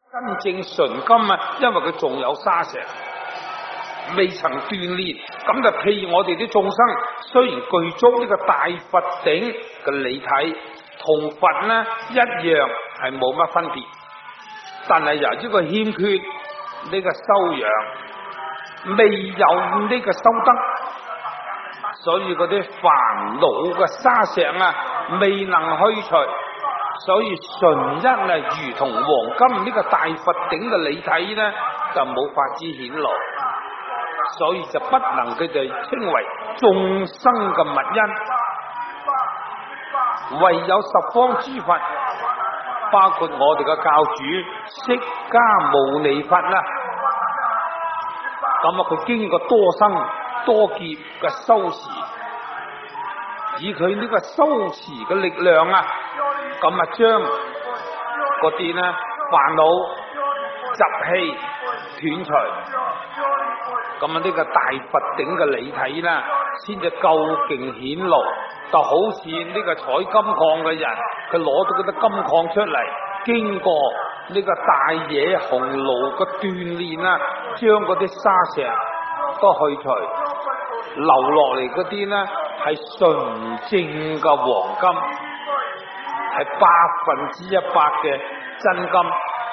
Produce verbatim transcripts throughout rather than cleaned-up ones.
真正純金啊，因為佢仲有沙石，未曾斷裂。咁就譬如我哋啲眾生，雖然具足呢個大佛頂嘅理體，同佛呢一樣係冇乜分別，但係由於個欠缺呢個修養，未有呢個修德，所以嗰啲煩惱嘅沙石啊，未能去除。所以純一啊，如同黃金呢個大佛頂嘅理體呢，就冇法子顯露，所以就不能佢哋稱為眾生嘅密因。唯有十方諸佛，包括我哋嘅教主釋迦牟尼佛啦，咁啊佢經過多生多劫嘅修持，以佢呢個修持嘅力量啊，咁啊將嗰啲呢煩惱習氣斷除，咁啊呢個大佛頂嘅理體啦，先至究竟顯露。就好似呢個採金礦嘅人，佢攞到嗰啲金礦出嚟，經過呢個大野紅爐嘅鍛煉啦，將嗰啲沙石都去除，留落嚟嗰啲呢係純正嘅黃金，係百分之一百嘅真金。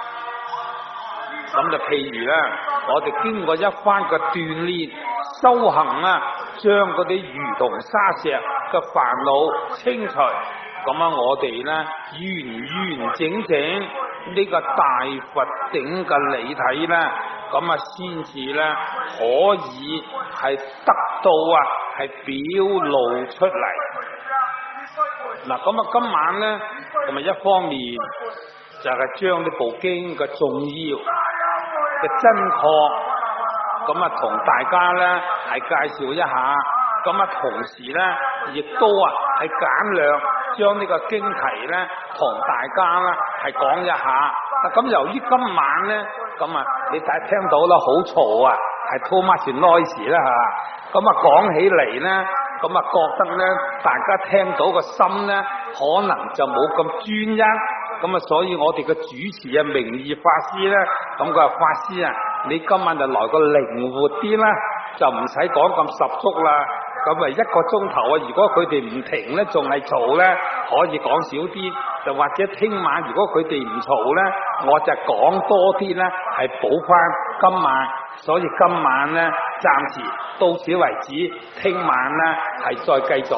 咁就譬如咧，我哋經過一番嘅鍛煉修行啊，將嗰啲如同沙石嘅煩惱清除，咁啊我哋咧完完整整呢個大佛頂嘅理體咧，咁啊先至咧可以係得到啊係表露出嚟。嗱，咁啊今晚咧，咁啊一方面就係將呢部經嘅重要嘅真確，咁啊同大家咧係介紹一下，咁啊同時咧亦都啊係簡略將呢個經題咧同大家啦係講一下。咁由於今晚咧，咁啊你睇聽到啦，好嘈啊，係 too much noise 啦嚇。咁啊講起嚟咧，咁啊覺得咧大家聽到個心咧可能就冇咁專一。咁啊，所以我哋嘅主持啊，明義法師咧，咁佢話法師啊，你今晚就來個靈活啲啦，就唔使講咁十足啦。咁啊，一個鐘頭啊，如果佢哋唔停咧，仲係嘈咧，可以講少啲。就或者聽晚如果佢哋唔嘈咧，我就講多啲咧，係補翻今晚。所以今晚咧，暫時到此為止，聽晚咧係再繼續。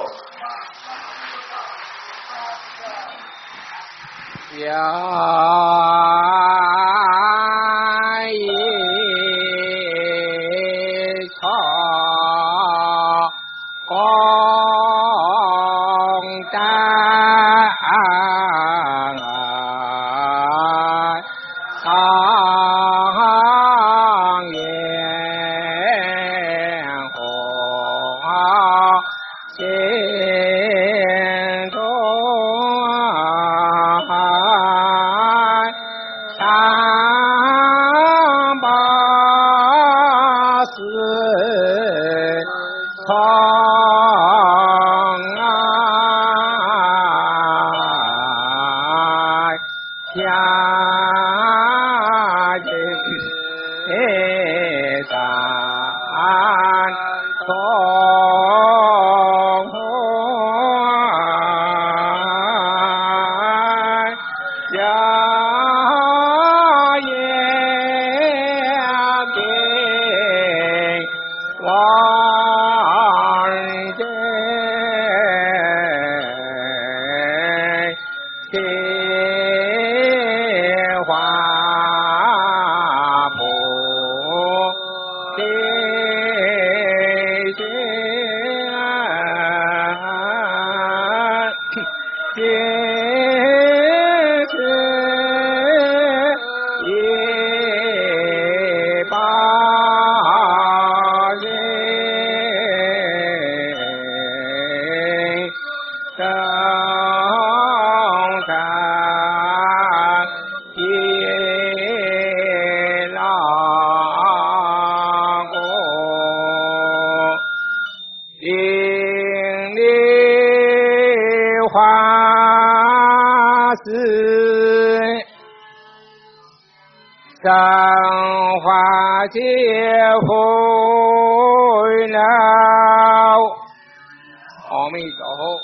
呀耶草光丹苍颜红心中山生化皆悔了。阿弥陀佛。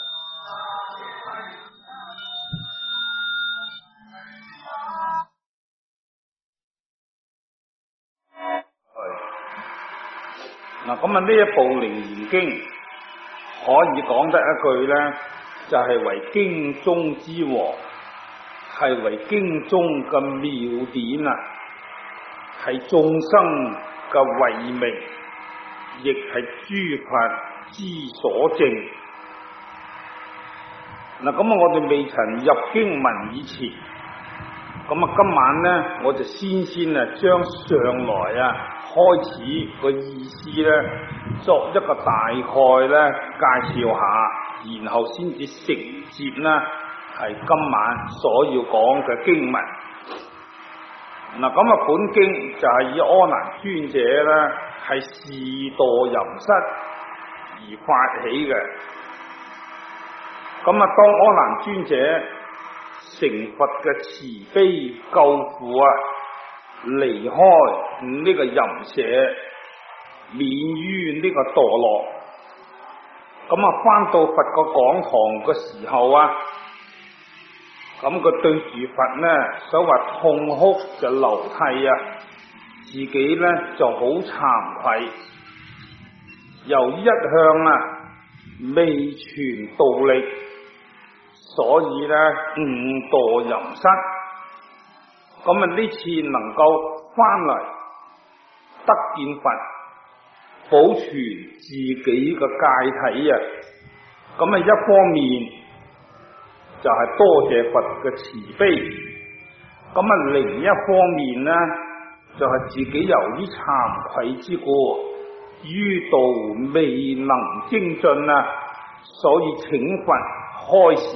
嗱，咁啊呢一部《楞嚴經》可以講得一句咧，就係、是、為經中之王，係為經中嘅妙典啊，係眾生嘅慧命，亦係諸佛之所證。嗱，咁啊，我哋未曾入經文以前，咁啊，今晚咧，我就先先啊，將上來啊。開始個意思咧，作一個大概咧介紹下，然後先至承接啦，係今晚所要講嘅經文。嗱，咁啊，本經就係以阿難尊者咧係示墮吟失而發起嘅。咁啊，當阿難尊者成佛嘅慈悲救苦啊，離開呢個淫舍，免於呢個墮落。咁啊，翻到佛個講堂嘅時候啊，咁佢對住佛呢，所謂痛哭就流涕啊，自己呢就好慚愧，由一向啊未傳道力，所以呢誤墮淫失。咁啊！呢次能夠翻嚟得見佛，保存自己嘅戒體啊！咁啊，一方面就係多謝佛嘅慈悲，咁啊，另一方面呢，就係、是、自己由於慚愧之故，於道未能精進啊，所以請佛開示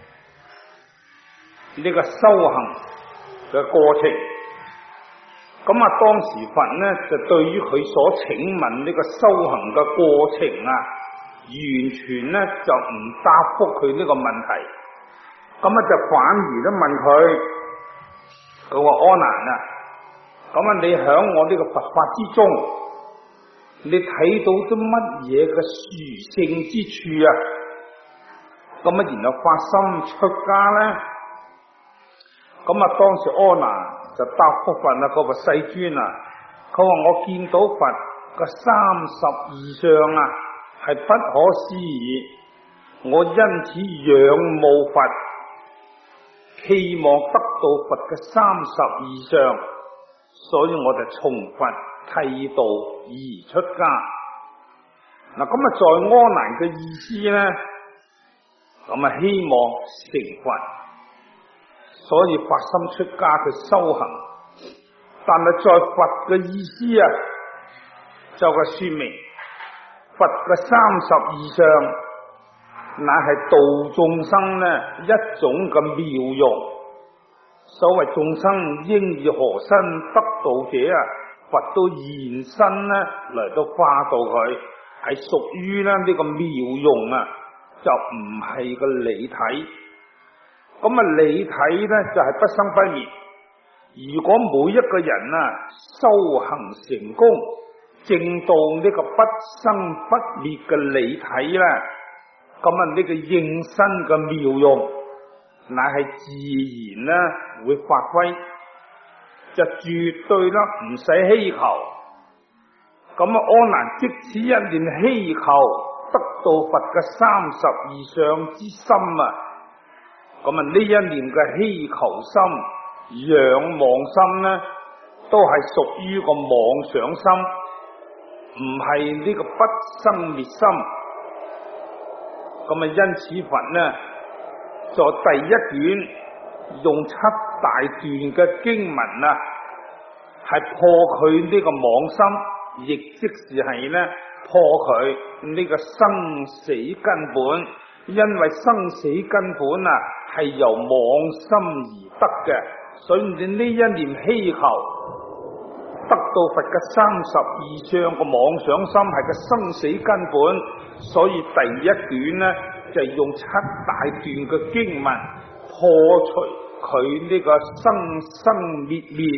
呢個修行嘅過程。咁啊，當時佛呢就對於佢所請問呢個修行嘅過程啊，完全呢就唔答覆佢呢個問題。咁啊，就反而都問佢，佢話阿難啊，咁啊，你響我呢個佛法之中，你睇到啲乜嘢嘅殊勝之處啊？咁啊，然後發心出家咧。咁啊，當時阿難就答覆佛啊，佢話世尊啊，佢話我見到佛個三十二相啊，係不可思議，我因此仰慕佛，希望得到佛嘅三十二相，所以我就從佛剃度而出家。嗱，咁啊，在阿難嘅意思咧，咁啊，希望成佛。所以發心出家去修行，但係在佛嘅意思啊，就係說明佛嘅三十二相，乃係度眾生呢一種嘅妙用。所謂眾生應以何身得道者啊，佛都現身呢嚟到化度佢，係屬於呢呢個妙用啊，就唔係個理體。咁啊，理體咧就係不生不滅。如果每一個人啊修行成功，證到呢個不生不滅嘅理體咧，咁啊呢個應身嘅妙用，乃係自然咧會發揮，就絕對啦唔使希求。咁啊，阿難即使一念希求得到佛嘅三十二相之心啊！咁啊，呢一念嘅希求心、仰望心呢，都係屬於個妄想心，唔係呢個不生滅心。咁啊，因此佛呢，在第一卷用七大段嘅經文啊，係破佢呢個妄心，亦即是係呢破佢呢個生死根本。因為生死根本啊係由妄心而得嘅，所以你呢一念希求得到佛嘅三十二相個妄想心係個生死根本，所以第一卷呢就係用七大段嘅經文破除佢呢個生生滅滅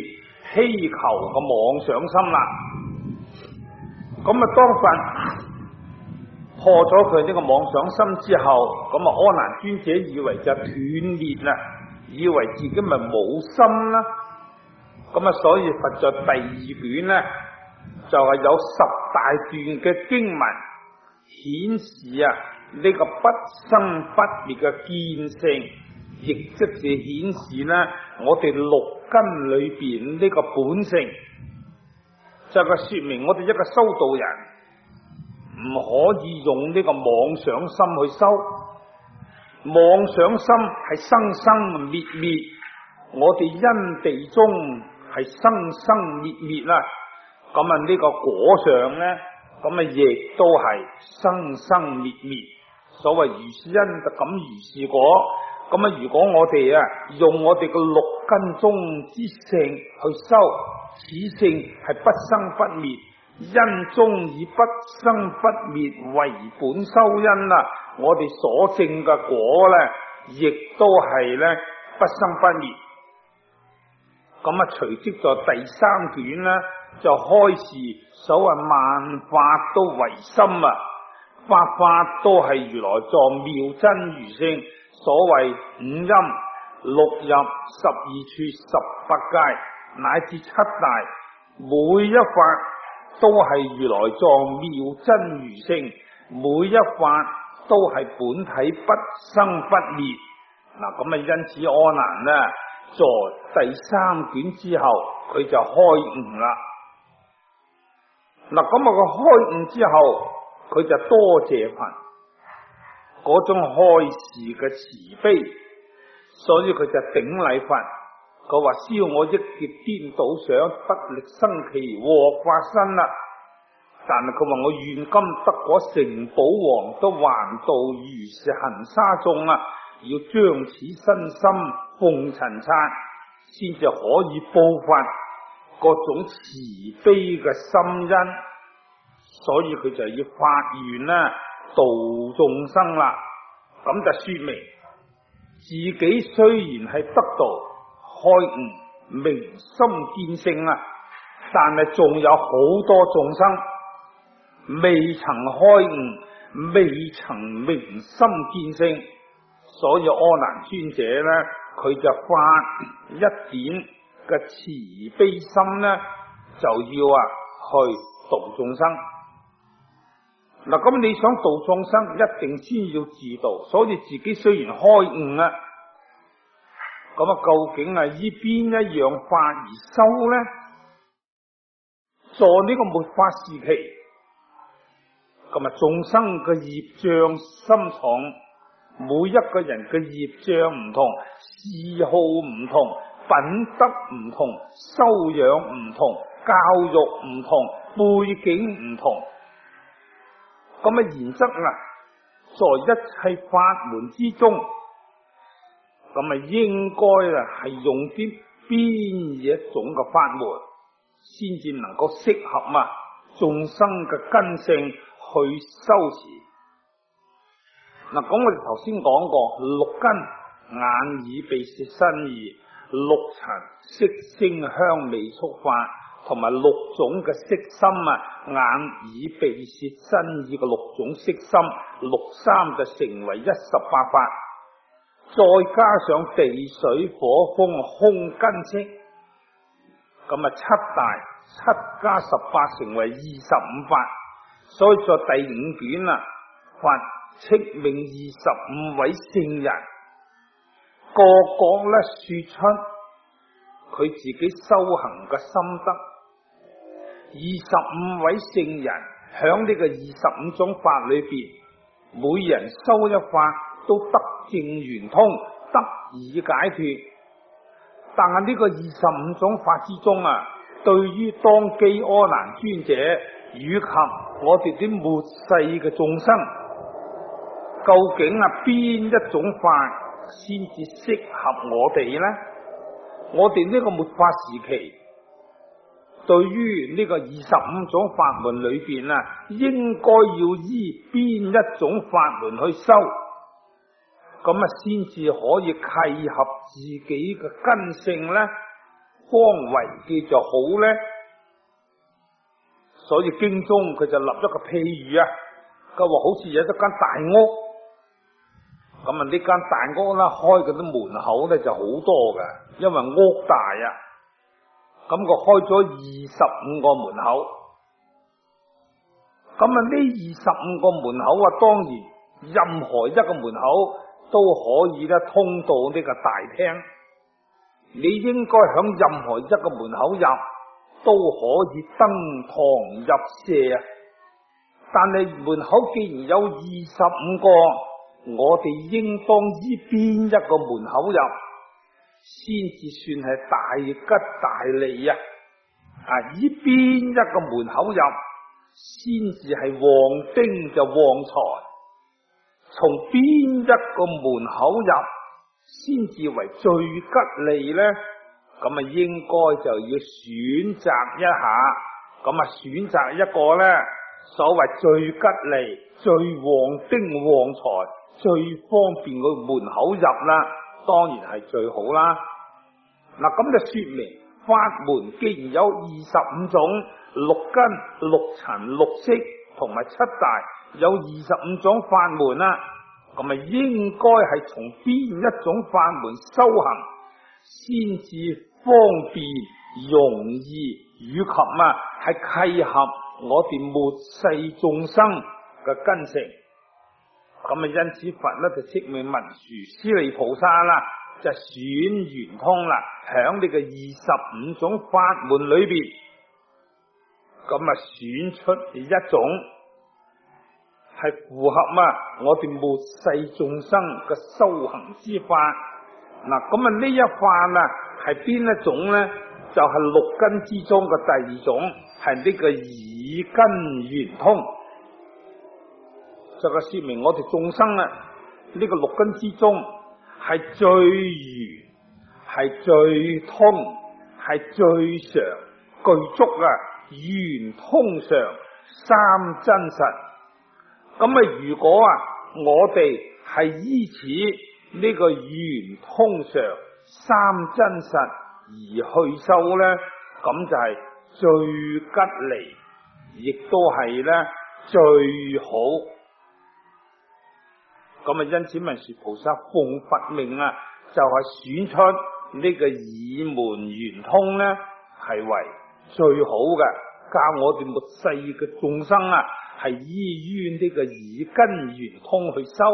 希求嘅妄想心啦。咁啊，當佛破咗佢呢個妄想心之後，咁啊，阿難尊者以為就斷滅啦，以為自己咪冇心啦。咁啊，所以佛在第二卷呢，就係、是、有十大段嘅經文顯示啊，呢、這個不生不滅嘅見性，亦即是顯示呢，我哋六根裏邊呢個本性，就係、是、說明我哋一個修道人唔可以用呢個妄想心去修，妄想心係生生滅滅，我哋因地中係生生滅滅啦。咁啊呢個果上呢，咁啊亦都係生生滅滅。所謂如是因就咁如是果。咁啊如果我哋啊用我哋個六根中之性去修，此性係不生不滅，因中以不生不滅為本修因啦，我哋所證嘅果呢，亦都係呢不生不滅。咁啊，隨即在第三卷呢，就開示所謂萬法都唯心啊，法法都係如來藏妙真如性。所謂五陰六入十二處十八界乃至七大，每一法都係如來藏妙真如性，每一法都係本體不生不滅。嗱，咁啊，因此阿難呢，在第三卷之後，佢就開悟啦。嗱，咁啊，佢開悟之後，佢就多謝佛嗰種開示嘅慈悲，所以佢就頂禮佛。佢話：燒我一劫顛倒想，不力生其禍化身啦。但係佢話我願今得果成寶王，都還道如是行沙眾啊！要將此身心奉塵剎，先至可以報發各種慈悲嘅心因。所以佢就要發願啦，度眾生啦。咁就說明自己雖然係得道開悟明心見性啊，但係仲有好多眾生未曾開悟，未曾明心見性。所以阿難尊者呢，佢就發一點嘅慈悲心呢，就要啊去度眾生。嗱，咁你想度眾生，一定先要自度。所以自己雖然開悟啦，咁啊，究竟係依邊一樣法而修呢？在呢個末法時期，咁啊，眾生嘅業障深重，每一個人嘅業障唔同，嗜好唔同，品德唔同，修養唔同，教育唔同，背景唔同。咁啊，然則啊，在一切法門之中，咁啊應該啊係用啲邊一種嘅法門，先至能夠適合啊眾生嘅根性去修持。嗱，咁我哋頭先講過六根眼耳鼻舌身意，六塵色聲香味觸法，同埋六種嘅色心啊，眼耳鼻舌身意嘅六種色心，六三就成為一十八法，再加上地水火風空根色，咁啊七大七加十八成為二十五法。所以在第五卷啊，佛敕命二十五位聖人，個個咧說出佢自己修行嘅心得。二十五位聖人響呢個二十五種法裏邊，每人修一法都得正圓通，得以解脫。但係呢個二十五種法之中啊，對於當機阿難尊者以及我哋啲末世嘅眾生，究竟啊邊一種法先至適合我哋呢？我哋呢個末法時期，對於呢個二十五種法門裏邊啊，應該要依邊一種法門去修，咁啊先至可以契合自己嘅根性呢？ 方為嘅就好呢？所以經中佢就立咗個譬喻啊，佢話好似有一間大屋，咁啊呢間大屋啦，開嗰啲門口咧就好多嘅，因為屋大啊，咁佢開咗二十五個門口，咁啊呢二十五個門口啊，當然任何一個門口都可以咧通到呢個大廳，你應該響任何一個門口入都可以登堂入舍啊！但係門口既然有二十五個，我哋應當依邊一個門口入，先至算係大吉大利啊！啊，依邊一個門口入，先至係旺丁就旺財。從邊一個門口入，先至為最吉利呢？咁啊，應該就要選擇一下，咁啊，選擇一個呢，所謂最吉利、最旺丁旺財、最方便個門口入啦，當然係最好啦。嗱，咁就說明法門既然有二十五種，六根、六塵、六識同埋七大，有二十五種法門啦，咁啊，應該係從邊一種法門修行，先至方便容易，以及啊係契合我哋末世眾生嘅根性。咁啊，因此佛咧就釋命文殊師利菩薩啦，就選圓通啦，響呢個二十五種法門裏邊，咁啊選出一種係符合啊我哋末世眾生嘅修行之法。嗱，咁啊呢一法啊係邊一種呢？就係、是、六根之中嘅第二種，係呢個耳根圓通。就係說明我哋眾生啊，呢、這個六根之中係最圓，係最通，係最常具足啊圓通常三真實。咁啊，如果啊我哋係依此呢個圓通常三真實而去修呢，咁就係最吉利，亦都係呢最好。咁啊，因此文殊菩薩奉佛命啊，就係、是、選出呢個耳門圓通呢，係為最好嘅，教我哋末世嘅眾生啊，係依於呢個耳根圓通去修。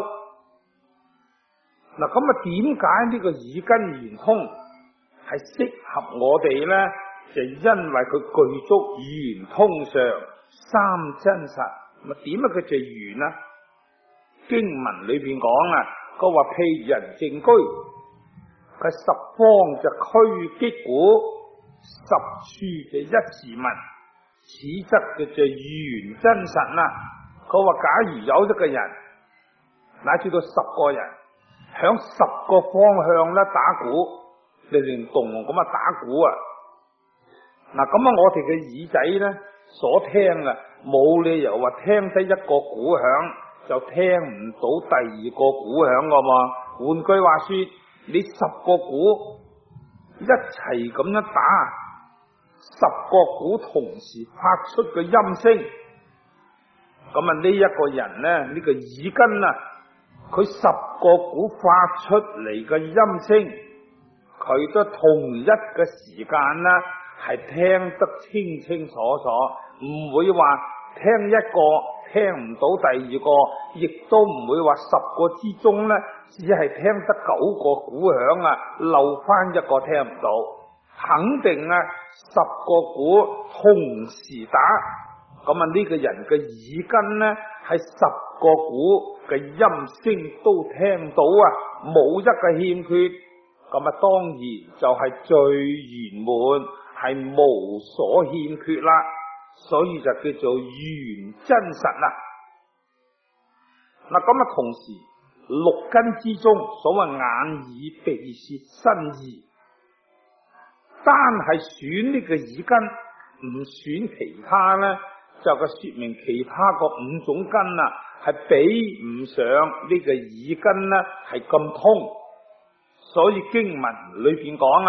嗱，咁啊，點解呢個耳根圓通係適合我哋呢？就因為佢具足圓通上三真實。咁啊，點解佢就圓啊？經文裏邊講啊，佢話譬如人靜居，佢十方就俱擊鼓，十處就一時聞，此則嘅就圓真實啦。佢話假如有一個人，乃至到十個人，響十個方向咧打鼓，連連動咁啊打鼓啊，嗱咁啊，我哋嘅耳仔咧所聽啊，冇理由話聽得一個鼓響就聽唔到第二個鼓響噶嘛。換句話說，你十個鼓一齊咁樣打，十個鼓同時發出嘅音聲，咁啊呢一個人咧呢、呢個耳根啊，佢十個鼓發出嚟嘅音聲，佢都同一嘅時間啦，係聽得清清楚楚，唔會話聽一個聽唔到第二個，亦都唔會話十個之中呢，只係聽得九個鼓響啊，漏翻一個聽唔到。肯定啊，十個鼓同時打，咁啊呢個人嘅耳根呢，係十個鼓嘅音聲都聽到啊，冇一個欠缺，咁啊當然就係最圓滿，係無所欠缺啦。所以就叫做圓真實啦。嗱咁啊，同時六根之中，所謂眼耳鼻舌身意，單係選呢個耳根，唔選其他呢，就係說明其他個五種根啊，係比唔上呢個耳根呢係咁通。所以經文裏邊講啊，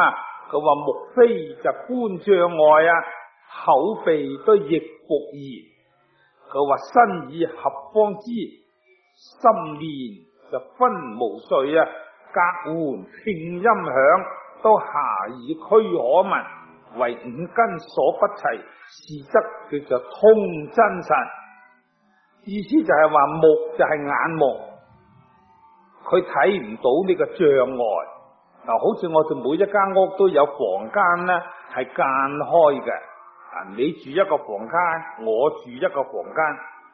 佢話莫非就觀障礙啊，口鼻都亦復然。佢話身以合方之，心連就分無緒啊，隔緩聽音響，都遐以區可聞，為五根所不齊，是則叫做通真實。意思就係話目就係眼目，佢睇唔到呢個障礙。嗱，好似我哋每一間屋都有房間咧係間開嘅，啊，你住一個房間，我住一個房間。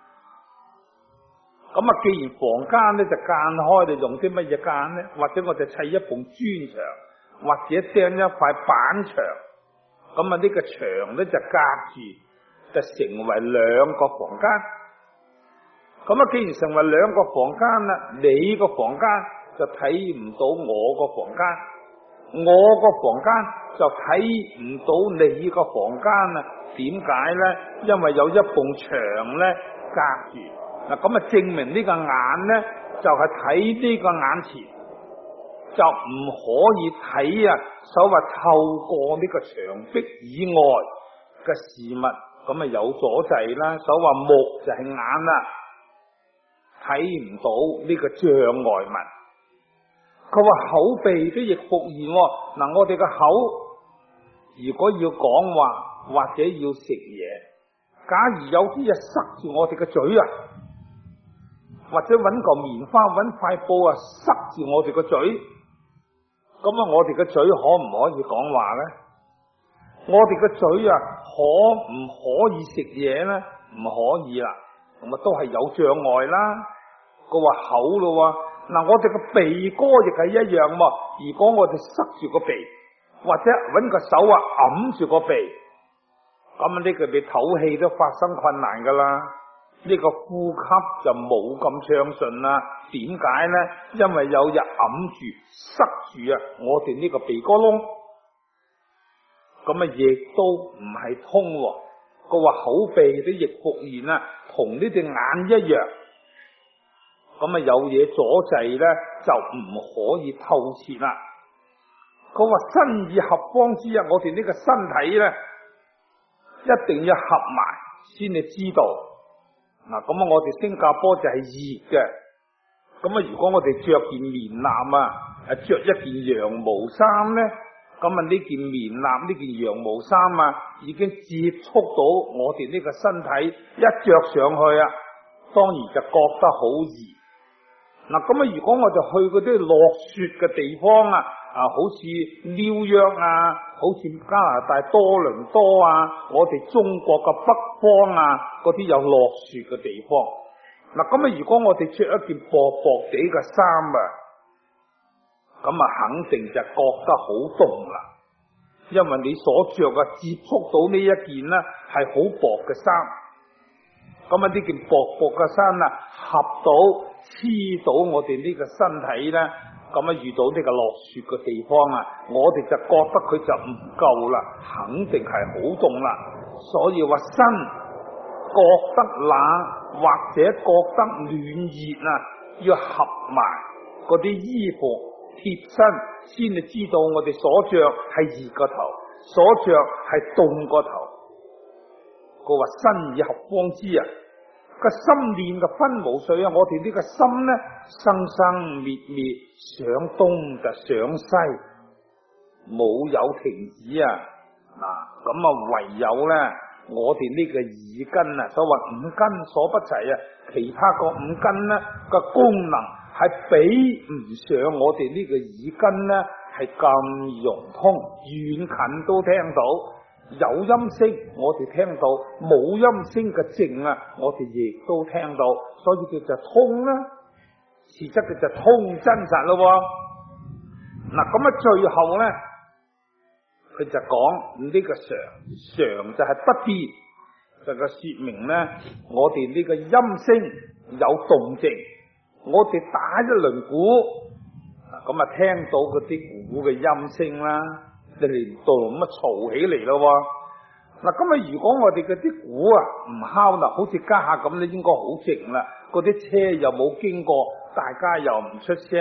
咁啊，既然房間咧就間開，你用啲乜嘢間咧？或者我哋砌一埲磚牆，或者釘一塊板牆，咁啊呢個牆咧就隔住，就成為兩個房間。咁啊，既然成為兩個房間啦，你個房間就睇唔到我個房間，我個房間就睇唔到你個房間啦。點解咧？因為有一埲牆咧隔住。嗱，咁啊證明呢個眼咧就係睇呢個眼前，就唔可以睇啊所謂透過呢個牆壁以外嘅事物，咁啊有阻滯啦。所謂目就係眼啦，睇唔到呢個障礙物。佢話口鼻都亦復然。嗱，我哋個口如果要講話或者要食嘢，假如有啲嘢塞住我哋嘅嘴啊，或者揾個棉花揾塊布啊塞住我哋個嘴，咁啊我哋個嘴可唔可以講話咧？我哋個嘴啊可唔可以食嘢咧？唔可以啦，咁啊都係有障礙啦。佢話口咯，嗱，我哋個鼻哥亦係一樣喎。如果我哋塞住個鼻，或者揾個手啊揞住個鼻，咁啊呢個你唞氣都發生困難噶啦。呢個呼吸就冇咁暢順啦。點解咧？因為有人揞住塞住啊我哋呢個鼻哥窿，咁啊亦都唔係通。佢話口鼻都亦復然啊，同呢隻眼一樣。咁啊有嘢阻滯咧，就唔可以透徹啦。佢話身以合方之啊，我哋呢個身體咧一定要合埋先至知道。嗱，咁啊，我哋新加坡就係熱嘅。咁啊，如果我哋着件棉衲啊，誒着一件羊毛衫咧，咁啊呢件棉衲呢件羊毛衫啊，已經接觸到我哋呢個身體，一着上去啊，當然就覺得好熱。嗱，咁啊，如果我哋去嗰啲落雪嘅地方啊，啊，好似紐約啊，好似加拿大多倫多啊，我哋中國嘅北方啊，嗰啲有落雪嘅地方。嗱，咁啊，如果我哋着一件薄薄地嘅衫啊，咁啊，肯定就覺得好凍啦，因為你所着嘅接觸到呢一件呢係好薄嘅衫。咁啊，呢件薄薄嘅衫啊，合到黐到我哋呢個身體咧，咁啊遇到呢個落雪嘅地方啊，我哋就覺得佢就唔夠啦，肯定係好凍啦。所以話身覺得冷或者覺得暖熱啊，要合埋嗰啲衣服貼身，先至知道我哋所着係熱個頭，所着係凍個頭。佢話身以合方之啊，個心念嘅分無緒啊！我哋呢個心咧，生生滅滅，想東就想西，冇有停止啊！嗱，咁啊唯有咧，我哋呢個耳根啊，所謂五根所不齊啊，其他個五根咧個功能係比唔上我哋呢個耳根咧，係咁融通，遠近都聽到。有音聲我哋聽到，冇音聲嘅靜啊，我哋亦都聽到，所以叫做通啦。實質嘅就通真實咯。嗱，咁啊最後咧，佢就講呢個常常就係不變，就個說明咧，我哋呢個音聲有動靜，我哋打一輪鼓，咁啊聽到嗰啲鼓嘅音聲啦。就連到咁啊嘈起嚟咯。嗱，咁啊如果我哋嗰啲鼓啊唔敲啦，好似家下咁咧，應該好靜啦。嗰啲車又冇經過，大家又唔出聲，咁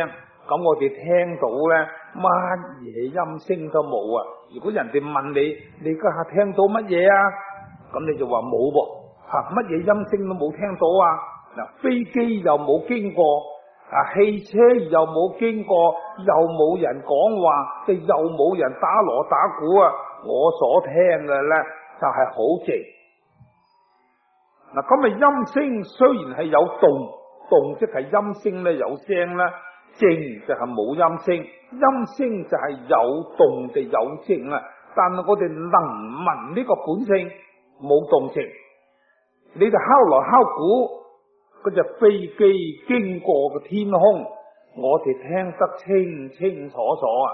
咁我哋聽到咧乜嘢音聲都冇啊！如果人哋問你，你家下聽到乜嘢啊？咁你就話冇噃，吓乜嘢音聲都冇聽到啊！嗱，飛機又冇經過，啊汽車又冇經過，又冇人講話，即又冇人打鑼打鼓啊！我所聽嘅咧就係好靜。嗱，咁啊音聲雖然係有動，動即係音聲咧有聲啦。靜就係冇音聲，音聲就係有動地有靜啊！但係我哋能聞呢個本性冇動靜，你就敲鑼敲鼓，嗰隻飛機經過嘅天空，我哋聽得清清楚楚啊！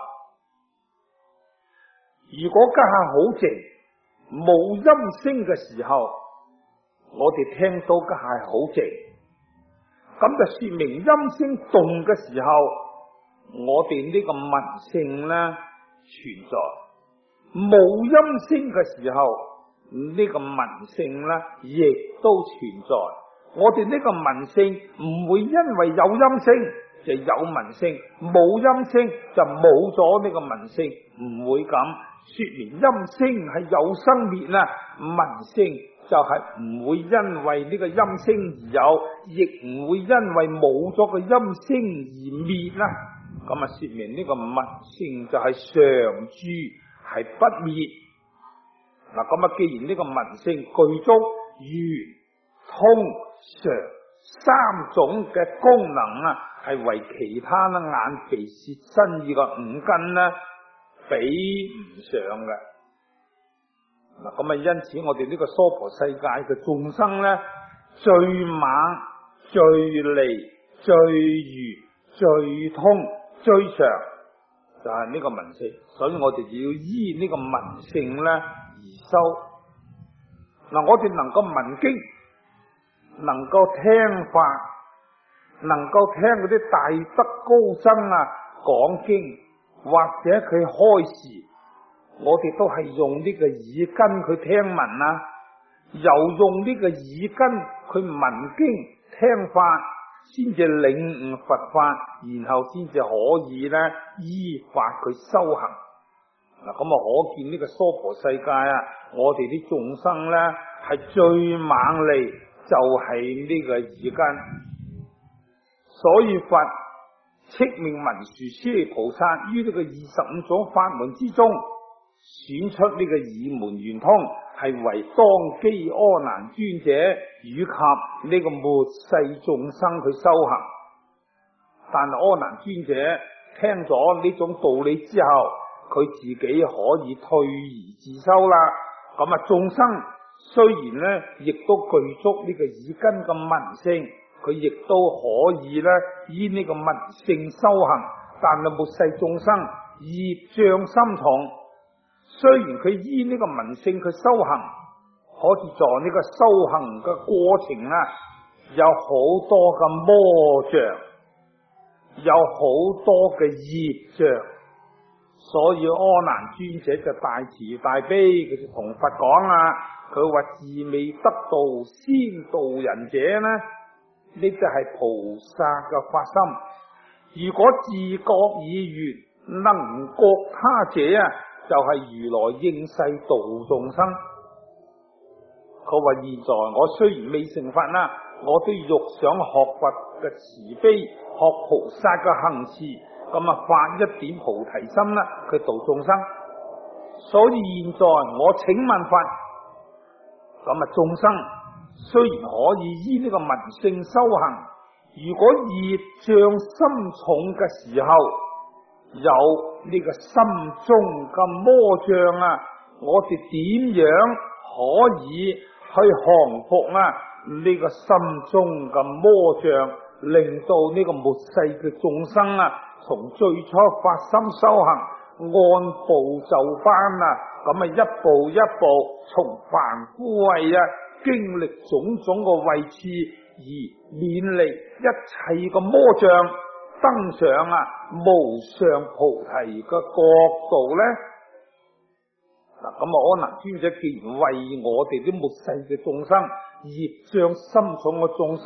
如果家下好靜，冇音聲嘅時候，我哋聽到家下係好靜。咁就說明音聲動嘅時候，我哋呢個聞性咧存在；冇音聲嘅時候，呢個聞性咧亦都存在。我哋呢個聞性唔會因為有音聲就有聞性，冇音聲就冇咗呢個聞性，唔會咁。說明音聲係有生滅啦，聞性就係唔會因為呢個音聲而有，亦唔會因為冇咗個音聲而滅啦。咁啊，說明呢個聞性就係常住，係不滅。嗱，咁啊，既然呢個聞性具足圓、通、常三種嘅功能啊，係為其他啦眼、鼻、舌、身、意嘅五根啦比唔上嘅。嗱，咁啊，因此我哋呢個娑婆世界嘅眾生咧，最猛、最利、最愚、最通、最常，就係呢個聞性。所以我哋要依呢個聞性咧而修。嗱，我哋能夠聞經，能夠聽法，能夠聽嗰啲大德高僧啊講經，或者佢開示，我哋都係用呢個耳根去聽聞啊，又用呢個耳根去聞經聽法，先至領悟佛法，然後先至可以咧依法去修行。嗱，咁啊，可見呢個娑婆世界啊，我哋啲眾生咧係最猛利，就係呢個耳根。所以佛敕命文殊師利菩薩於呢個二十五種法門之中，選出呢個耳門圓通，係為當機阿難尊者以及呢個末世眾生去修行。但係阿難尊者聽咗呢種道理之後，佢自己可以退而自修啦。咁啊，眾生雖然咧亦都具足呢個耳根嘅聞性，佢亦都可以咧依呢個聞性修行，但係末世眾生業障深重，雖然佢依呢個聞性去修行，可是在呢個修行嘅過程啊，有好多嘅魔障，有好多嘅業障。所以阿難尊者就大慈大悲，佢就同佛講啦，佢話自未得道先度人者呢，呢就係菩薩嘅發心。如果自覺已圓，能覺他者啊，就係、是、如來應世度眾生。佢話現在我雖然未成佛啦，我都欲想學佛嘅慈悲，學菩薩嘅行持，咁啊發一點菩提心啦，去度眾生。所以現在我請問佛，咁啊眾生雖然可以依呢個聞性修行，如果業障深重嘅時候，有呢個心中嘅魔障啊，我哋點樣可以去降服啊呢個心中嘅魔障，令到呢個末世嘅眾生啊，從最初發心修行，按部就班啊，咁啊一步一步從凡夫位啊，經歷種種嘅位置，而免離一切嘅魔障，登上啊無上菩提嘅國度咧。嗱，咁啊阿難尊者既然為我哋啲末世嘅眾生，業障深重嘅眾生而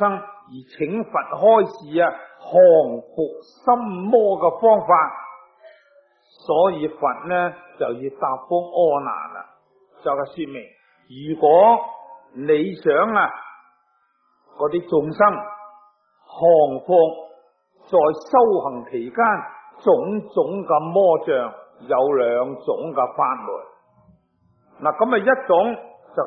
而請佛開示啊降伏心魔嘅方法，所以佛呢就要答覆阿難啦，就係說明，如果你想啊嗰啲眾生降伏在修行期間種種嘅魔障，有兩種嘅法門。嗱，咁啊一種